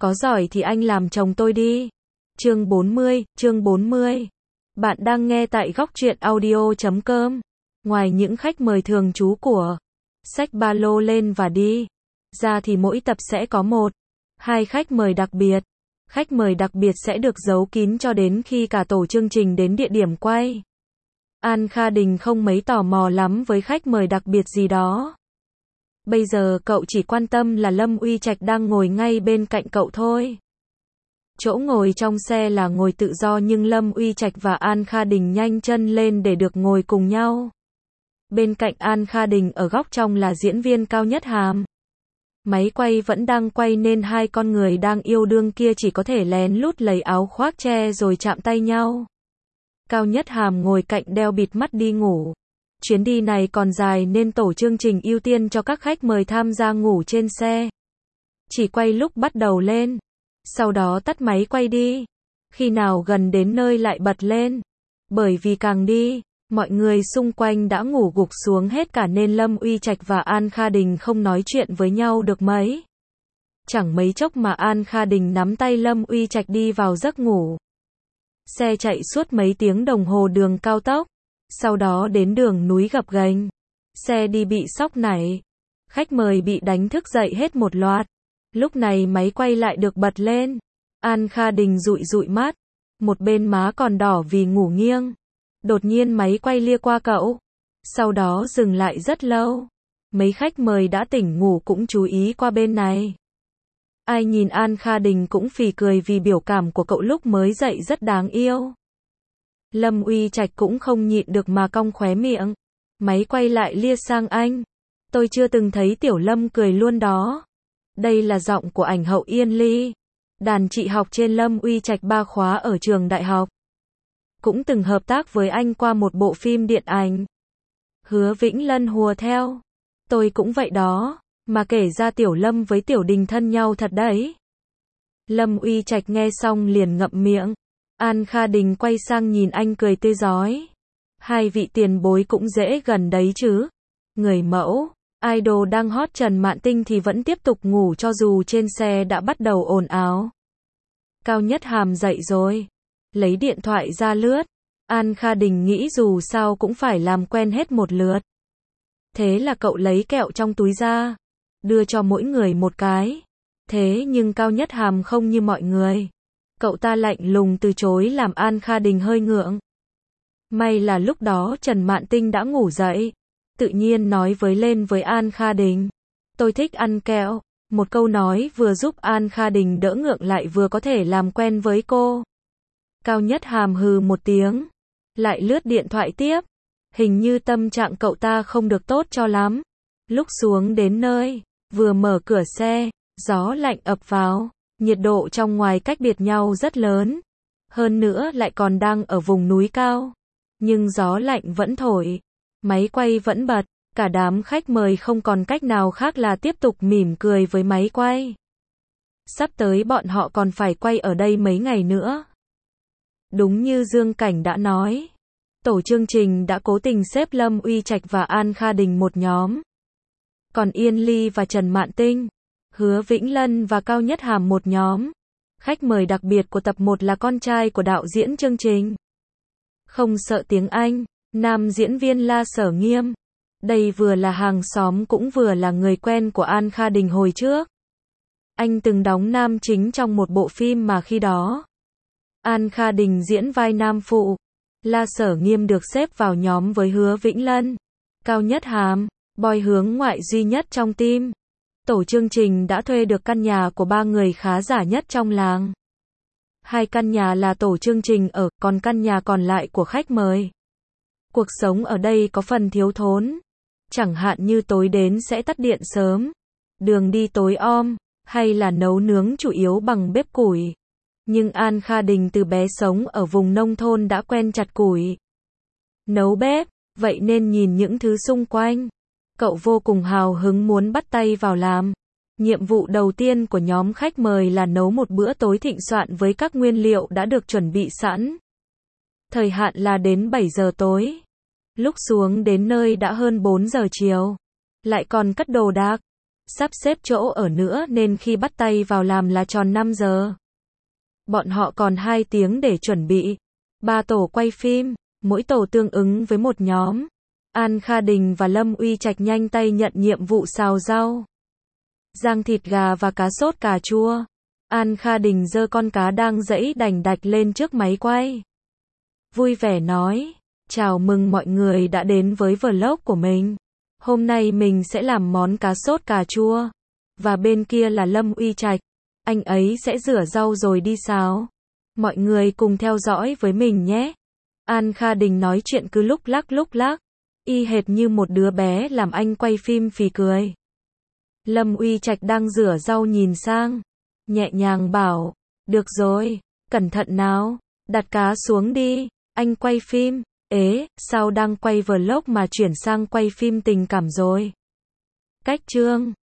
Có giỏi thì anh làm chồng tôi đi. Chương 40. Bạn đang nghe tại góc truyện audio.com. Ngoài những khách mời thường trú của Xách ba lô lên và đi ra thì mỗi tập sẽ có một, hai khách mời đặc biệt. Khách mời đặc biệt sẽ được giấu kín cho đến khi cả tổ chương trình đến địa điểm quay. An Kha Đình không mấy tò mò lắm với khách mời đặc biệt gì đó. Bây giờ cậu chỉ quan tâm là Lâm Uy Trạch đang ngồi ngay bên cạnh cậu thôi. Chỗ ngồi trong xe là ngồi tự do nhưng Lâm Uy Trạch và An Kha Đình nhanh chân lên để được ngồi cùng nhau. Bên cạnh An Kha Đình ở góc trong là diễn viên Cao Nhất Hàm. Máy quay vẫn đang quay nên hai con người đang yêu đương kia chỉ có thể lén lút lấy áo khoác che rồi chạm tay nhau. Cao Nhất Hàm ngồi cạnh đeo bịt mắt đi ngủ. Chuyến đi này còn dài nên tổ chương trình ưu tiên cho các khách mời tham gia ngủ trên xe. Chỉ quay lúc bắt đầu lên. Sau đó tắt máy quay đi. Khi nào gần đến nơi lại bật lên. Bởi vì càng đi, mọi người xung quanh đã ngủ gục xuống hết cả nên Lâm Uy Trạch và An Kha Đình không nói chuyện với nhau được mấy. Chẳng mấy chốc mà An Kha Đình nắm tay Lâm Uy Trạch đi vào giấc ngủ. Xe chạy suốt mấy tiếng đồng hồ đường cao tốc. Sau đó đến đường núi gập ghềnh. Xe đi bị sóc nảy. Khách mời bị đánh thức dậy hết một loạt. Lúc này máy quay lại được bật lên. An Kha Đình dụi dụi mắt. Một bên má còn đỏ vì ngủ nghiêng. Đột nhiên máy quay lia qua cậu. Sau đó dừng lại rất lâu. Mấy khách mời đã tỉnh ngủ cũng chú ý qua bên này. Ai nhìn An Kha Đình cũng phì cười vì biểu cảm của cậu lúc mới dậy rất đáng yêu. Lâm Uy Trạch cũng không nhịn được mà cong khóe miệng. Máy quay lại lia sang anh. Tôi chưa từng thấy Tiểu Lâm cười luôn đó. Đây là giọng của ảnh hậu Yên Ly. Đàn chị học trên Lâm Uy Trạch 3 khóa ở trường đại học. Cũng từng hợp tác với anh qua một bộ phim điện ảnh. Hứa Vĩnh Lân hùa theo. Tôi cũng vậy đó. Mà kể ra Tiểu Lâm với Tiểu Đình thân nhau thật đấy. Lâm Uy Trạch nghe xong liền ngậm miệng. An Kha Đình quay sang nhìn anh cười tươi rói. Hai vị tiền bối cũng dễ gần đấy chứ. Người mẫu, idol đang hot Trần Mạn Tinh thì vẫn tiếp tục ngủ cho dù trên xe đã bắt đầu ồn ào. Cao Nhất Hàm dậy rồi. Lấy điện thoại ra lướt. An Kha Đình nghĩ dù sao cũng phải làm quen hết một lượt. Thế là cậu lấy kẹo trong túi ra. Đưa cho mỗi người một cái. Thế nhưng Cao Nhất Hàm không như mọi người. Cậu ta lạnh lùng từ chối làm An Kha Đình hơi ngượng. May là lúc đó Trần Mạn Tinh đã ngủ dậy. Tự nhiên nói lên với An Kha Đình. Tôi thích ăn kẹo. Một câu nói vừa giúp An Kha Đình đỡ ngượng lại vừa có thể làm quen với cô. Cao Nhất Hàm hừ một tiếng. Lại lướt điện thoại tiếp. Hình như tâm trạng cậu ta không được tốt cho lắm. Lúc xuống đến nơi, vừa mở cửa xe, gió lạnh ập vào. Nhiệt độ trong ngoài cách biệt nhau rất lớn. Hơn nữa lại còn đang ở vùng núi cao. Nhưng gió lạnh vẫn thổi. Máy quay vẫn bật. Cả đám khách mời không còn cách nào khác là tiếp tục mỉm cười với máy quay. Sắp tới bọn họ còn phải quay ở đây mấy ngày nữa. Đúng như Dương Cảnh đã nói. Tổ chương trình đã cố tình xếp Lâm Uy Trạch và An Kha Đình một nhóm. Còn Yên Ly và Trần Mạn Tinh, Hứa Vĩnh Lân và Cao Nhất Hàm một nhóm. Khách mời đặc biệt của tập 1 là con trai của đạo diễn chương trình. Không sợ tiếng Anh, nam diễn viên La Sở Nghiêm. Đây vừa là hàng xóm cũng vừa là người quen của An Kha Đình hồi trước. Anh từng đóng nam chính trong một bộ phim mà khi đó An Kha Đình diễn vai nam phụ. La Sở Nghiêm được xếp vào nhóm với Hứa Vĩnh Lân, Cao Nhất Hàm, boy hướng ngoại duy nhất trong team. Tổ chương trình đã thuê được căn nhà của 3 người khá giả nhất trong làng. 2 căn nhà là tổ chương trình ở, còn căn nhà còn lại của khách mời. Cuộc sống ở đây có phần thiếu thốn. Chẳng hạn như tối đến sẽ tắt điện sớm, đường đi tối om, hay là nấu nướng chủ yếu bằng bếp củi. Nhưng An Kha Đình từ bé sống ở vùng nông thôn đã quen chặt củi, nấu bếp, vậy nên nhìn những thứ xung quanh, cậu vô cùng hào hứng muốn bắt tay vào làm. Nhiệm vụ đầu tiên của nhóm khách mời là nấu một bữa tối thịnh soạn với các nguyên liệu đã được chuẩn bị sẵn. Thời hạn là đến 7 giờ tối. Lúc xuống đến nơi đã hơn 4 giờ chiều. Lại còn cất đồ đạc. sắp xếp chỗ ở nữa nên khi bắt tay vào làm là tròn 5 giờ. Bọn họ còn 2 tiếng để chuẩn bị. 3 tổ quay phim, mỗi tổ tương ứng với một nhóm. An Kha Đình và Lâm Uy Trạch nhanh tay nhận nhiệm vụ xào rau, rang thịt gà và cá sốt cà chua. An Kha Đình giơ con cá đang giãy đành đạch lên trước máy quay. Vui vẻ nói, chào mừng mọi người đã đến với vlog của mình. Hôm nay mình sẽ làm món cá sốt cà chua. Và bên kia là Lâm Uy Trạch. Anh ấy sẽ rửa rau rồi đi xào. Mọi người cùng theo dõi với mình nhé. An Kha Đình nói chuyện cứ lúc lắc, y hệt như một đứa bé làm anh quay phim phì cười. Lâm Uy Trạch đang rửa rau nhìn sang, nhẹ nhàng bảo, được rồi, cẩn thận nào, đặt cá xuống đi, anh quay phim. Ế, sao đang quay vlog mà chuyển sang quay phim tình cảm rồi? Cách chương